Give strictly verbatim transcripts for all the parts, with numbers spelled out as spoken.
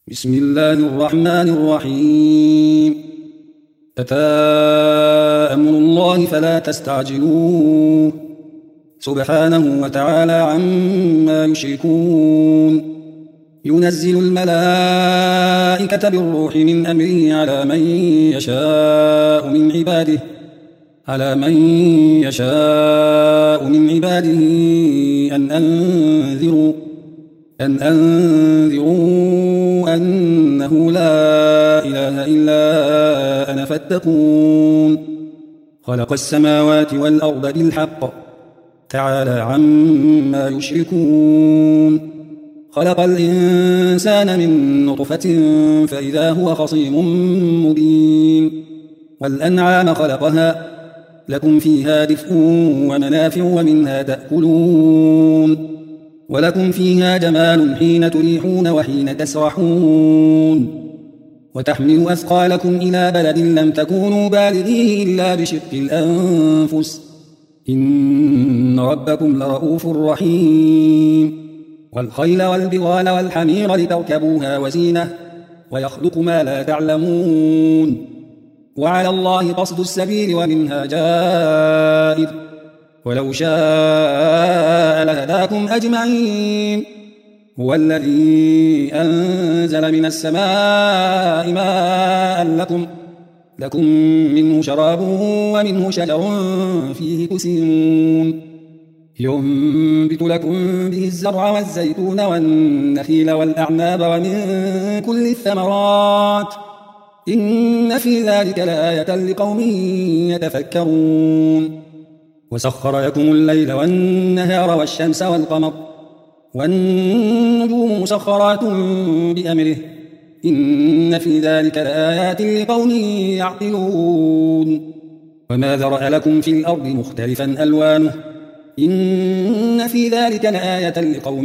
بسم الله الرحمن الرحيم. أتى أمر الله فلا تستعجلوه سبحانه وتعالى عما يشركون. ينزل الملائكة بالروح من أمره على من يشاء من عباده على من يشاء من عباده أن أنذروا أن أنذروا أنه لا إله إلا أنا فاتقون. خلق السماوات والأرض بالحق تعالى عما يشركون. خلق الإنسان من نطفة فإذا هو خصيم مبين. والأنعام خلقها لكم فيها دفء ومنافع ومنها تأكلون ولكم فيها جمال حين تريحون وحين تسرحون. وتحمل أثقالكم إلى بلد لم تكونوا بالغيه إلا بشق الأنفس إن ربكم لرؤوف رحيم. والخيل والبغال والحمير لتركبوها وزينة ويخلق ما لا تعلمون. وعلى الله قصد السبيل ومنها جائر ولو شاء لهداكم أجمعين. هو الذي أنزل من السماء ماء لكم لكم منه شراب ومنه شجر فيه تسيمون. ينبت لكم به الزرع والزيتون والنخيل والأعناب ومن كل الثمرات إن في ذلك لآية لقوم يتفكرون. وسخر لكم الليل والنهار والشمس والقمر والنجوم مسخرات بأمره إن في ذلك لآيات لقوم يعقلون. وما ذرأ لكم في الأرض مختلفا ألوانه إن في ذلك لآية لقوم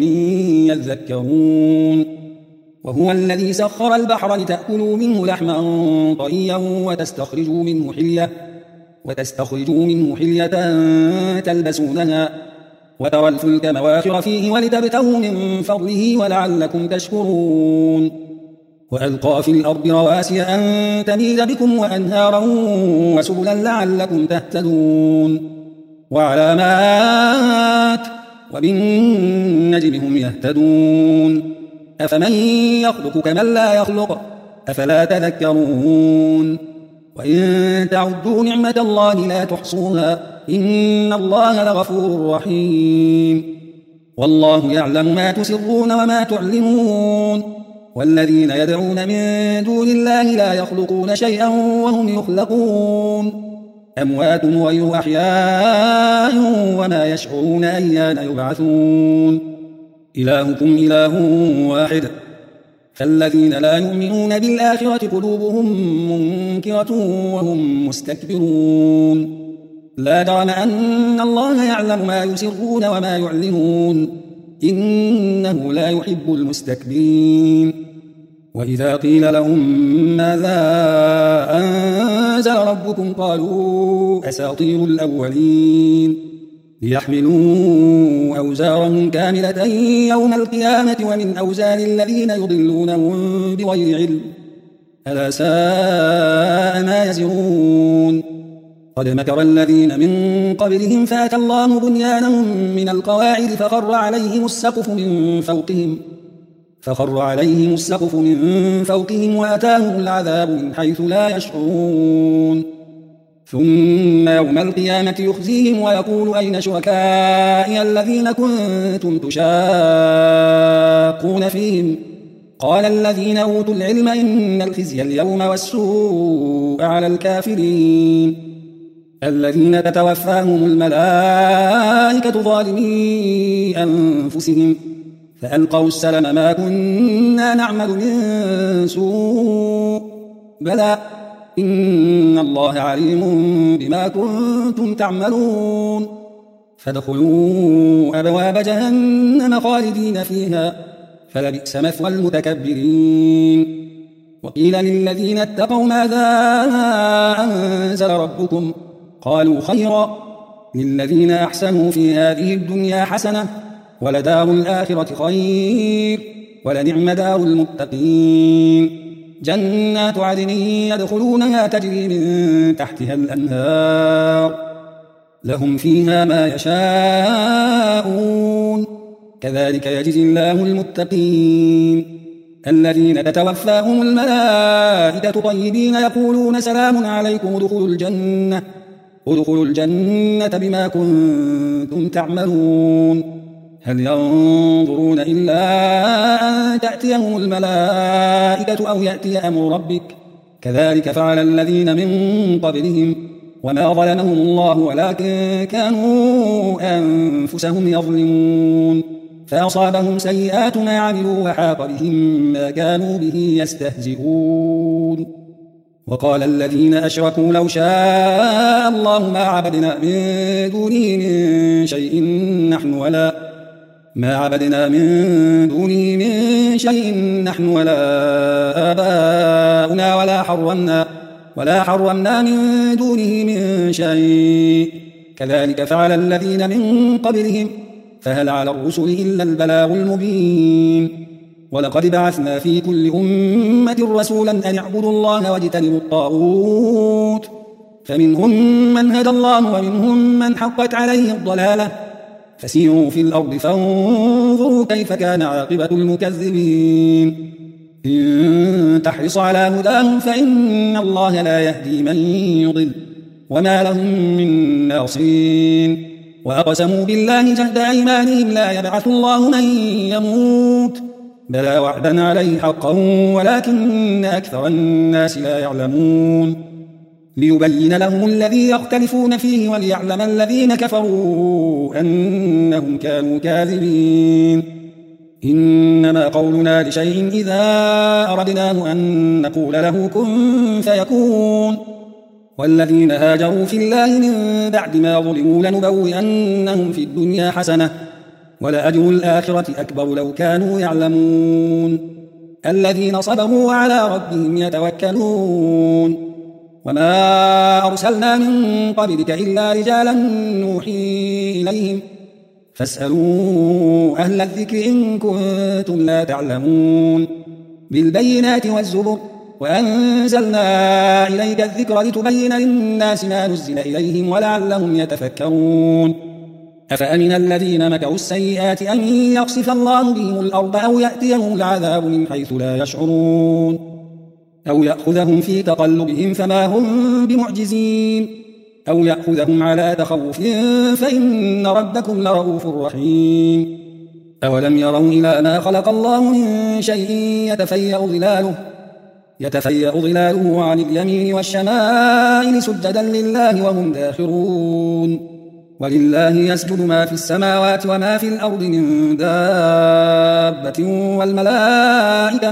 يذكرون. وهو الذي سخر البحر لتأكلوا منه لحما طريا وتستخرجوا منه حلية وتستخرجوا منه حلية تلبسونها وترى الفلك مواخر فيه ولتبتغوا من فضله ولعلكم تشكرون. وألقى في الأرض رواسي أن تميد بكم وأنهارا وسبلا لعلكم تهتدون. وعلامات وبالنجم هم يهتدون. أفمن يخلق كمن لا يخلق أفلا تذكرون. وإن تعدوا نعمة الله لا تحصوها إن الله لغفور رحيم. والله يعلم ما تسرون وما تعلنون. والذين يدعون من دون الله لا يخلقون شيئا وهم يخلقون أموات غير أحياء وما يشعرون أيان يبعثون. إلهكم إله واحد فالذين لا يؤمنون بالآخرة قلوبهم منكرة وهم مستكبرون. لا جرم أن الله يعلم ما يسرون وما يعلنون إنه لا يحب المستكبرين. وإذا قيل لهم ماذا أنزل ربكم قالوا أساطير الأولين ليحملوا أوزارهم كاملة يوم القيامة ومن أوزار الذين يضلونهم بغير علم ألا ساء ما يزرون. قد مكر الذين من قبلهم فأتى الله بنيانهم من القواعد فخر عليهم السقف من فوقهم فخر عليهم السقف من فوقهم وأتاهم العذاب من حيث لا يشعرون. ثم يوم القيامة يخزيهم ويقول أين شركائي الذين كنتم تشاقون فيهم قال الذين أوتوا العلم إن الخزي اليوم والسوء على الكافرين الذين تتوفاهم الملائكة ظالمي أنفسهم فألقوا السلم ما كنا نعمل من سوء بلى إن الله عليم بما كنتم تعملون. فادخلوا أبواب جهنم خالدين فيها فلبئس مثوى المتكبرين. وقيل للذين اتقوا ماذا أنزل ربكم قالوا خيرا للذين أحسنوا في هذه الدنيا حسنة ولدار الآخرة خير ولنعم دار المتقين جنات عدن يدخلونها تجري من تحتها الأنهار لهم فيها ما يشاءون كذلك يجزي الله المتقين الذين تتوفاهم الملائكة طيبين يقولون سلام عليكم ادخلوا الجنة ادخلوا الجنة بما كنتم تعملون هل ينظرون إلا أن تأتيهم الملائكة أو يأتي أمر ربك كذلك فعل الذين من قبلهم وما ظلمهم الله ولكن كانوا أنفسهم يظلمون فأصابهم سيئات ما عملوا وحاق بهم ما كانوا به يستهزئون وقال الذين أشركوا لو شاء الله ما عبدنا من دونه من شيء نحن ولا ما عبدنا من دونه من شيء نحن ولا آباؤنا ولا حرمنا ولا حرمنا من دونه من شيء كذلك فعل الذين من قبلهم فهل على الرسل إلا البلاغ المبين ولقد بعثنا في كل أمة رسولا أن اعبدوا الله واجتنبوا الطاغوت فمنهم من هدى الله ومنهم من حقت عليه الضلالة فسيروا في الأرض فانظروا كيف كان عاقبة المكذبين إن تحرص على هداهم فإن الله لا يهدي من يضل وما لهم من ناصرين وأقسموا بالله جهد أيمانهم لا يبعث الله من يموت بلى وعدا عليه حقا ولكن أكثر الناس لا يعلمون ليبين لهم الذي يختلفون فيه وليعلم الذين كفروا أنهم كانوا كاذبين إنما قولنا لشيء إذا أردناه أن نقول له كن فيكون والذين هاجروا في الله من بعد ما ظلموا لنبوئنهم في الدنيا حسنة ولأجر الآخرة أكبر لو كانوا يعلمون الذين صبروا وعلى ربهم يتوكلون وما أرسلنا من قبلك إلا رجالا نوحي إليهم فاسألوا أهل الذكر إن كنتم لا تعلمون بالبينات والزبر وأنزلنا إليك الذكر لتبين للناس ما نزل إليهم ولعلهم يتفكرون أفأمن الذين مكروا السيئات أن يخسف الله بهم الأرض أو يأتيهم العذاب من حيث لا يشعرون أو يأخذهم في تقلبهم فما هم بمعجزين أو يأخذهم على تخوف فإن ربكم لرؤوف رحيم أولم يروا إلى ما خلق الله من شيء يتفيأ ظلاله يتفيأ ظلاله عن اليمين والشمائل سجدا لله وهم داخرون ولله يسجد ما في السماوات وما في الأرض من دابة والملائكة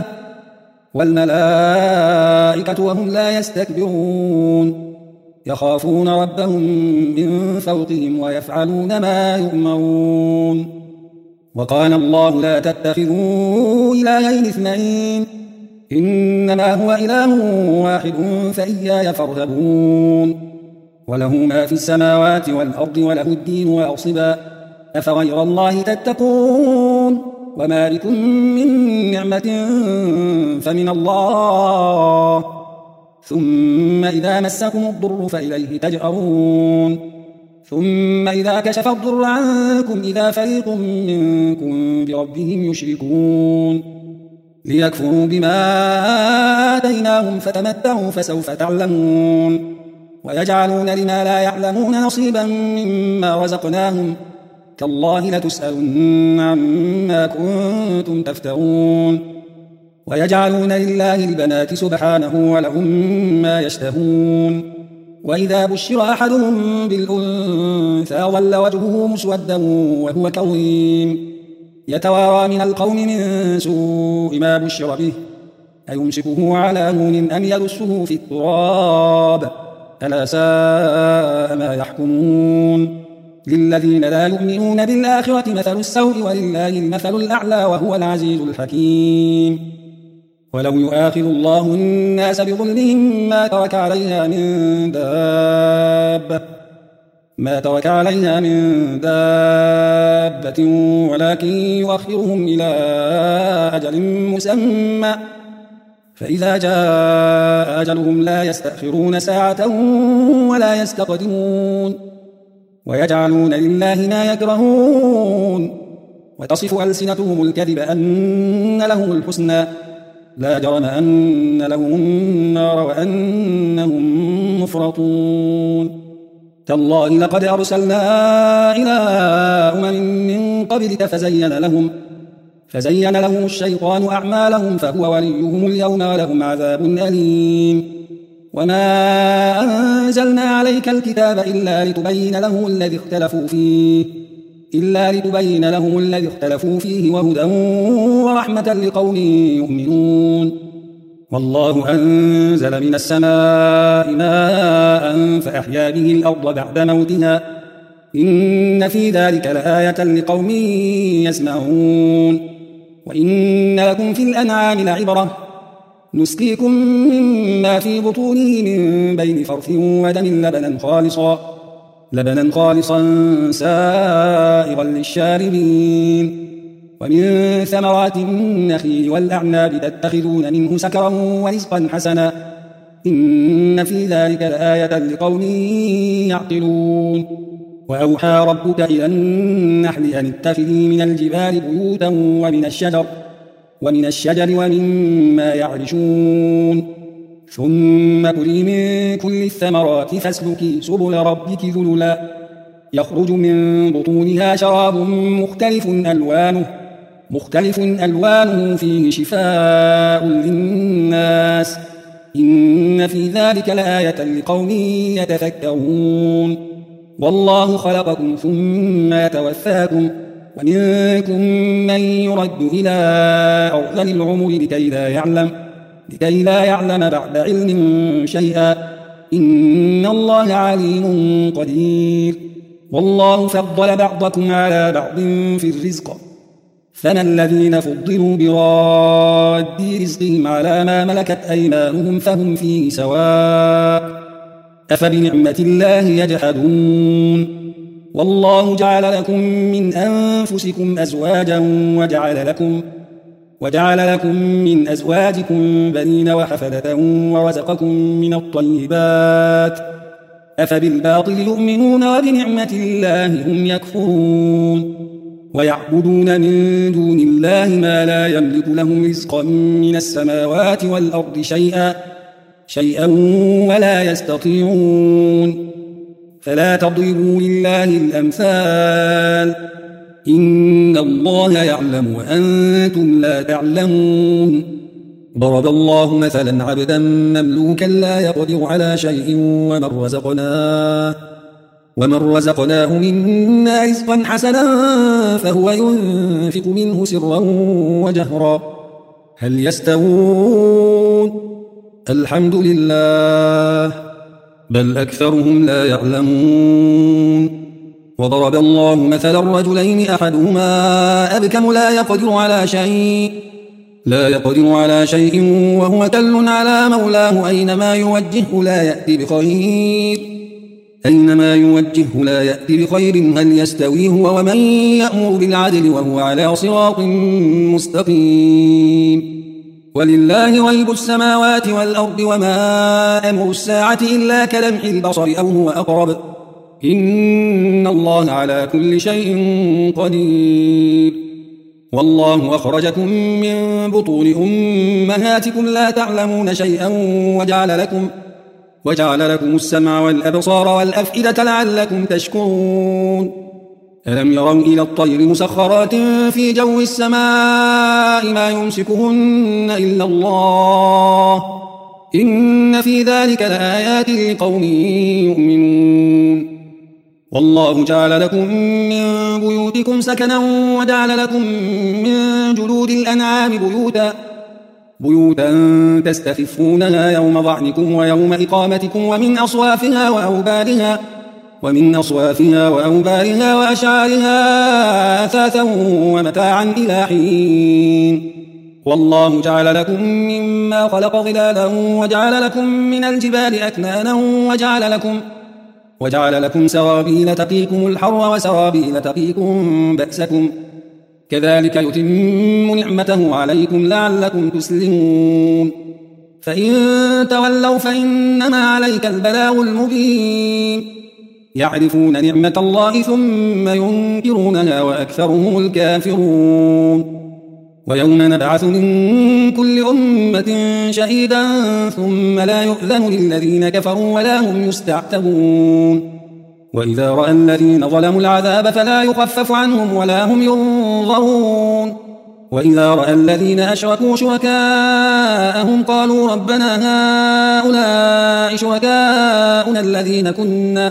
والملائكة وهم لا يستكبرون يخافون ربهم من فوقهم ويفعلون ما يؤمرون وقال الله لا تتخذوا إلهين اثنين إنما هو إله واحد فإياي فارهبون وله ما في السماوات والأرض وله الدين واصبا أفغير الله تتقون وما بكم من نعمة فمن الله ثم إذا مسكم الضر فإليه تجأرون ثم إذا كشف الضر عنكم إذا فريق منكم بربهم يشركون ليكفروا بما آتيناهم فتمتعوا فسوف تعلمون ويجعلون لما لا يعلمون نصيبا مما رزقناهم تالله لتسألن عما كنتم تفترون ويجعلون لله البنات سبحانه ولهم ما يشتهون وإذا بشر أحدهم بالأنثى ظل وجهه مسودا وهو كظيم يتوارى من القوم من سوء ما بشر به أيمسكه على هون أم يدسه في التراب ألا ساء ما يحكمون للذين لا يؤمنون بالآخرة مثل السوء ولله المثل الأعلى وهو العزيز الحكيم ولو يؤاخذ الله الناس بظلمهم ما ترك عليها من دابة ما ترك عليها من دابة ولكن يؤخرهم إلى أجل مسمى فإذا جاء أجلهم لا يستأخرون ساعة ولا يستقدمون ويجعلون لله ما يكرهون وتصف ألسنتهم الكذب أن لهم الحسنى لا جرم أن لهم النار وأنهم مفرطون تالله لقد أرسلنا إلى أمم من قبلك فزين لهم فزين لهم الشيطان أعمالهم فهو وليهم اليوم ولهم عذاب أليم وما أنزلنا عليك الكتاب إلا لتبين لهم الذي اختلفوا فيه إلا لتبين لهم الذي اختلفوا فيه وهدى ورحمة لقوم يؤمنون والله أنزل من السماء ماء فأحيا به الأرض بعد موتها إن في ذلك لآية لقوم يسمعون وإن لكم في الأنعام لعبرة نسقيكم مما في بطونه من بين فرث ودم لبنا خالصا لبنا خالصا سائغا للشاربين ومن ثمرات النخيل والأعناب تتخذون منه سكرا ورزقا حسنا إن في ذلك لآية لقوم يعقلون وأوحى ربك إلى النحل أن اتخذي من الجبال بيوتا ومن الشجر ومن الشجر ومما يعرشون ثم كلي من كل الثمرات فاسلكي سبل ربك ذللا يخرج من بطونها شراب مختلف ألوانه مختلف ألوانه فيه شفاء للناس إن في ذلك لآية لقوم يتفكرون والله خلقكم ثم يتوفاكم ومنكم من يرد إلى أرذل العمر لكي لا يعلم لكي لا يعلم بعد علم شيئا إن الله عليم قدير والله فضل بعضكم على بعض في الرزق فما الذين فضلوا براد رزقهم على ما ملكت أيمانهم فهم فيه سواء أفبنعمة الله يجحدون والله جعل لكم من أنفسكم أزواجا وجعل لكم وجعل لكم من أزواجكم بنين وحفدة ورزقكم من الطيبات أفبالباطل يؤمنون وبنعمة الله هم يكفرون ويعبدون من دون الله ما لا يملك لهم رزقا من السماوات والأرض شيئا شيئا ولا يستطيعون فلا تضربوا لله الأمثال إن الله يعلم وأنتم لا تعلمون ضرب الله مثلا عبدا مملوكا لا يقدر على شيء ومن رزقناه ومن رزقناه منا رزقا حسنا فهو ينفق منه سرا وجهرا هل يستوون الحمد لله بل أكثرهم لا يعلمون وضرب الله مثلا رجلين أحدهما أبكم لا يقدر على شيء لا يقدر على شيء وهو كل على مولاه أينما يوجهه لا يأتي بخير أينما يوجهه لا يأتي بخير هل يستوي هو ومن يأمر بالعدل وهو على صراط مستقيم ولله غيب السماوات والأرض وما أمر الساعة إلا كلمح البصر أو هو أقرب إن الله على كل شيء قدير والله أخرجكم من بطون أمهاتكم لا تعلمون شيئا وجعل لكم وجعل لكم السمع والأبصار والأفئدة لعلكم تشكرون ألم يروا إلى الطير مسخرات في جو السماء ما يمسكهن إلا الله إن في ذلك لآيات لقوم يؤمنون والله جعل لكم من بيوتكم سكنا وجعل لكم من جلود الأنعام بيوتا بيوتا تستخفونها يوم ضعنكم ويوم إقامتكم ومن أصوافها وأوبارها ومن أصوافها وأوبارها وأشعارها أثاثا ومتاعا إلى حين والله جعل لكم مما خلق ظلالا وجعل لكم من الجبال أكنانا وجعل لكم وجعل لكم سرابيل تقيكم الحر وسرابيل تقيكم بأسكم كذلك يتم نعمته عليكم لعلكم تسلمون فإن تولوا فإنما عليك البلاغ المبين يعرفون نعمة الله ثم ينكرونها وأكثرهم الكافرون ويوم نبعث من كل أمة شهيدا ثم لا يؤذن للذين كفروا ولا هم يستعتبون وإذا رأى الذين ظلموا العذاب فلا يخفف عنهم ولا هم ينظرون وإذا رأى الذين أشركوا شركاءهم قالوا ربنا هؤلاء شركاؤنا الذين كنا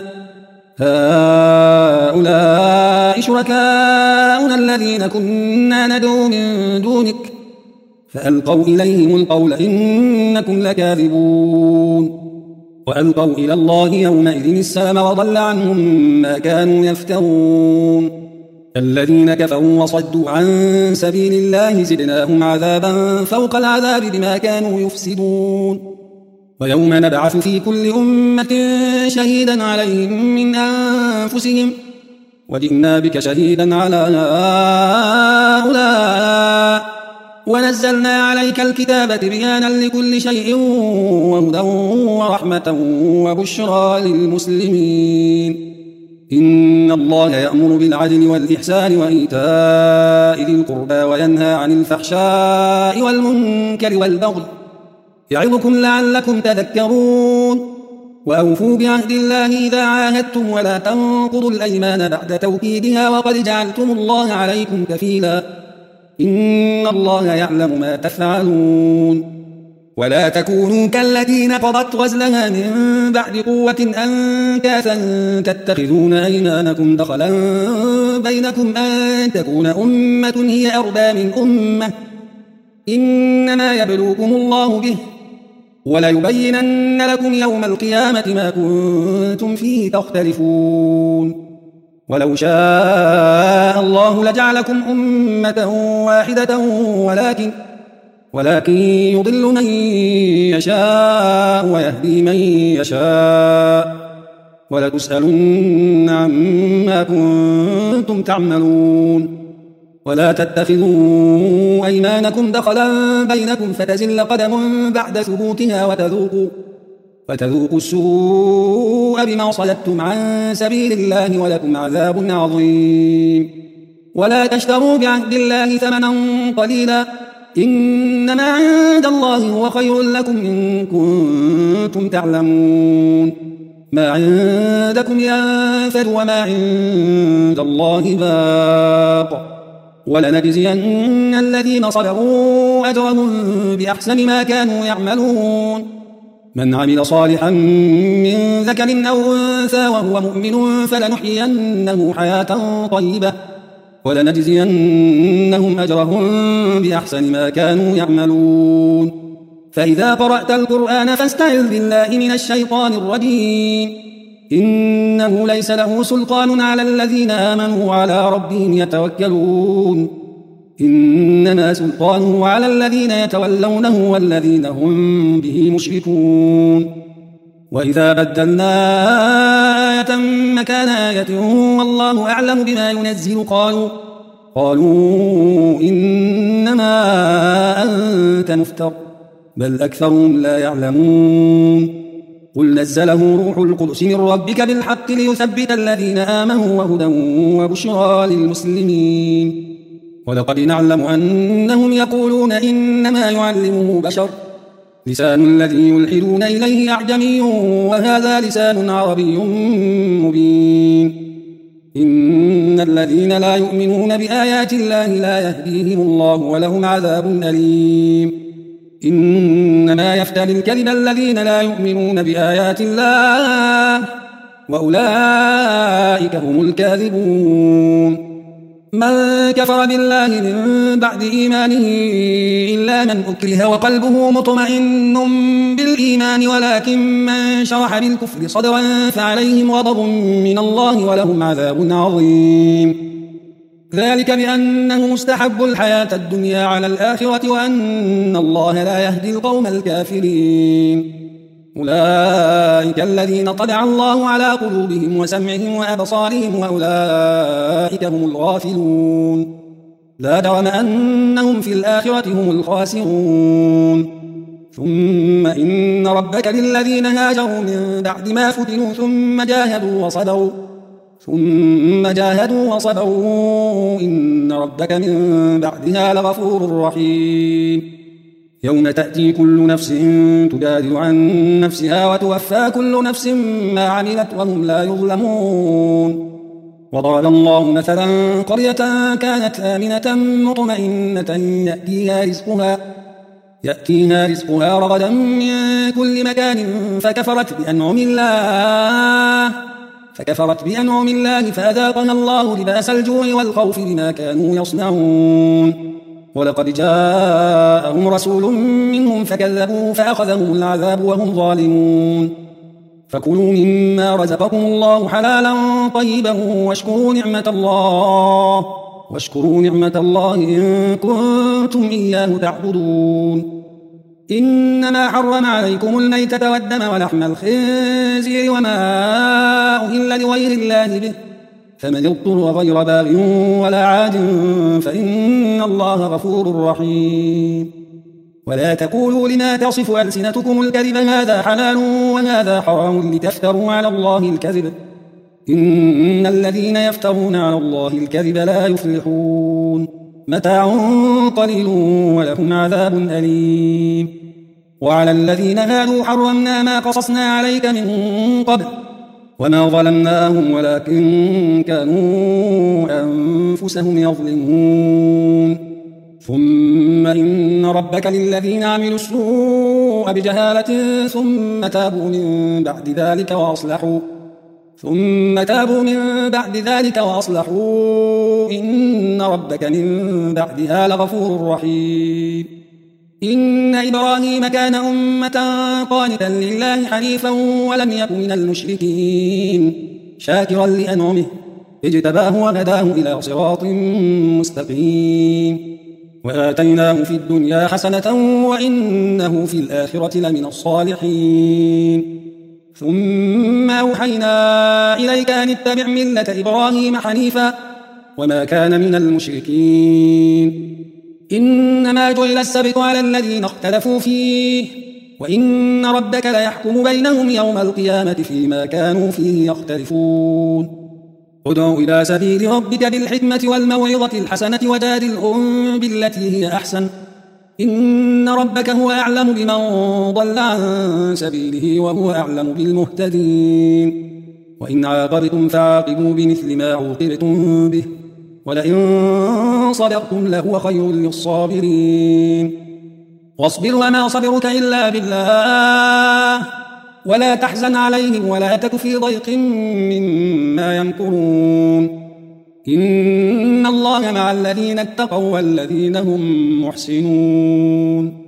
هؤلاء شركاؤنا الذين كنا ندعو من دونك فألقوا إليهم القول إنكم لكاذبون وألقوا إلى الله يومئذ السلام وضل عنهم ما كانوا يفترون الذين كفروا وصدوا عن سبيل الله زدناهم عذابا فوق العذاب بما كانوا يفسدون ويوم نبعث في كل أمة شهيدا عليهم من أنفسهم وجئنا بك شهيدا على هؤلاء ونزلنا عليك الكتاب تبيانا لكل شيء وهدى ورحمة وبشرى للمسلمين إن الله يأمر بالعدل والإحسان وإيتاء ذي القربى وينهى عن الفحشاء والمنكر والبغي يعظكم لعلكم تذكرون وأوفوا بعهد الله إذا عاهدتم ولا تنقضوا الأيمان بعد توكيدها وقد جعلتم الله عليكم كفيلا إن الله يعلم ما تفعلون ولا تكونوا كالذين قضت غزلها من بعد قوة أنكاثا تتخذون أيمانكم دخلا بينكم أن تكون أمة هي أربى من أمة إنما يبلوكم الله به وليبينن لكم يوم القيامة ما كنتم فيه تختلفون ولو شاء الله لجعلكم أمة واحدة ولكن ولكن يضل من يشاء ويهدي من يشاء ولتسألن عما كنتم تعملون ولا تتخذوا أيمانكم دخلا بينكم فتزل قدم بعد ثبوتها وتذوقوا وتذوقوا السوء بما صددتم عن سبيل الله ولكم عذاب عظيم ولا تشتروا بعهد الله ثمنا قليلا إنما عند الله هو خير لكم إن كنتم تعلمون ما عندكم ينفد وما عند الله باق ولنجزين الذين صبروا أجرهم بأحسن ما كانوا يعملون من عمل صالحا من ذكر أو أنثى وهو مؤمن فلنحيينه حياة طيبة ولنجزينهم أجرهم بأحسن ما كانوا يعملون فإذا قرأت القرآن فاستعذ بالله من الشيطان الرجيم إنه ليس له سلطان على الذين آمنوا وعلى ربهم يتوكلون إنما سلطانه على الذين يتولونه والذين هم به مشركون وإذا بدلنا آية مكان آية والله أعلم بما ينزل قالوا قالوا إنما أنت مفتر بل أكثرهم لا يعلمون قل نزله روح القدس من ربك بالحق ليثبت الذين آمنوا وهدى وبشرى للمسلمين ولقد نعلم أنهم يقولون إنما يعلمه بشر لسان الذي يلحدون إليه أعجمي وهذا لسان عربي مبين إن الذين لا يؤمنون بآيات الله لا يهديهم الله ولهم عذاب أليم إنما يفتري الكذب الذين لا يؤمنون بآيات الله وأولئك هم الكاذبون من كفر بالله من بعد إيمانه إلا من أكره وقلبه مطمئن بالإيمان ولكن من شرح بالكفر صدرا فعليهم غضب من الله ولهم عذاب عظيم ذلك بأنه مستحب الحياة الدنيا على الآخرة وأن الله لا يهدي القوم الكافرين أولئك الذين طبع الله على قلوبهم وسمعهم وأبصارهم وأولئك هم الغافلون لا جرم أنهم في الآخرة هم الخاسرون ثم إن ربك للذين هاجروا من بعد ما فتنوا ثم جاهدوا وصبروا ثم جاهدوا وصبروا إن ربك من بعدها لغفور رحيم يوم تأتي كل نفس تجادل عن نفسها وتوفى كل نفس ما عملت وهم لا يظلمون وضرب الله مثلا قرية كانت آمنة مطمئنة يأتيها رزقها يأتيها رزقها رغدا من كل مكان فكفرت بأنعم الله فكفرت بأنعم الله فأذاقها الله لباس الجوع والخوف بما كانوا يصنعون ولقد جاءهم رسول منهم فكذبوه فأخذهم العذاب وهم ظالمون فكلوا مما رزقكم الله حلالا طيبا واشكروا نعمة الله واشكروا نعمة الله إن كنتم إياه تعبدون إنما حرم عليكم الميتة والدم ولحم الخنزير وما أهل لغير الله به فمن اضطر غير باغ ولا عاد فإن الله غفور رحيم ولا تقولوا لما تصف ألسنتكم الكذب هذا حلال وهذا حرام لتفتروا على الله الكذب إن الذين يفترون على الله الكذب لا يفلحون متاع قليل ولهم عذاب أليم وعلى الذين هادوا حرمنا ما قصصنا عليك من قبل وما ظلمناهم ولكن كانوا أنفسهم يظلمون ثم إن ربك للذين عملوا السوء بجهالة ثم تابوا من بعد ذلك وأصلحوا ثم تابوا من بعد ذلك وأصلحوا إن ربك من بعدها لغفور رحيم إن إبراهيم كان أمة قانتا لله حنيفا ولم يك من المشركين شاكرا لأنعمه اجتباه وهداه إلى صراط مستقيم وآتيناه في الدنيا حسنة وإنه في الآخرة لمن الصالحين ثم أوحينا إليك أن اتبع ملة إبراهيم حنيفا وما كان من المشركين إنما جعل السبت على الذين اختلفوا فيه وإن ربك ليحكم بينهم يوم القيامة فيما كانوا فيه يختلفون ادع إلى سبيل ربك بالحكمة والموعظة الحسنة وجادلهم بالتي هي أحسن إن ربك هو أعلم بمن ضل عن سبيله وهو أعلم بالمهتدين وإن عاقبتم فعاقبوا بمثل ما عوقبتم به ولئن صدقتم لهو خير للصابرين واصبر وما صبرك إلا بالله ولا تحزن عليهم ولا تك في ضيق مما يمكرون إن الله مع الذين اتقوا والذين هم محسنون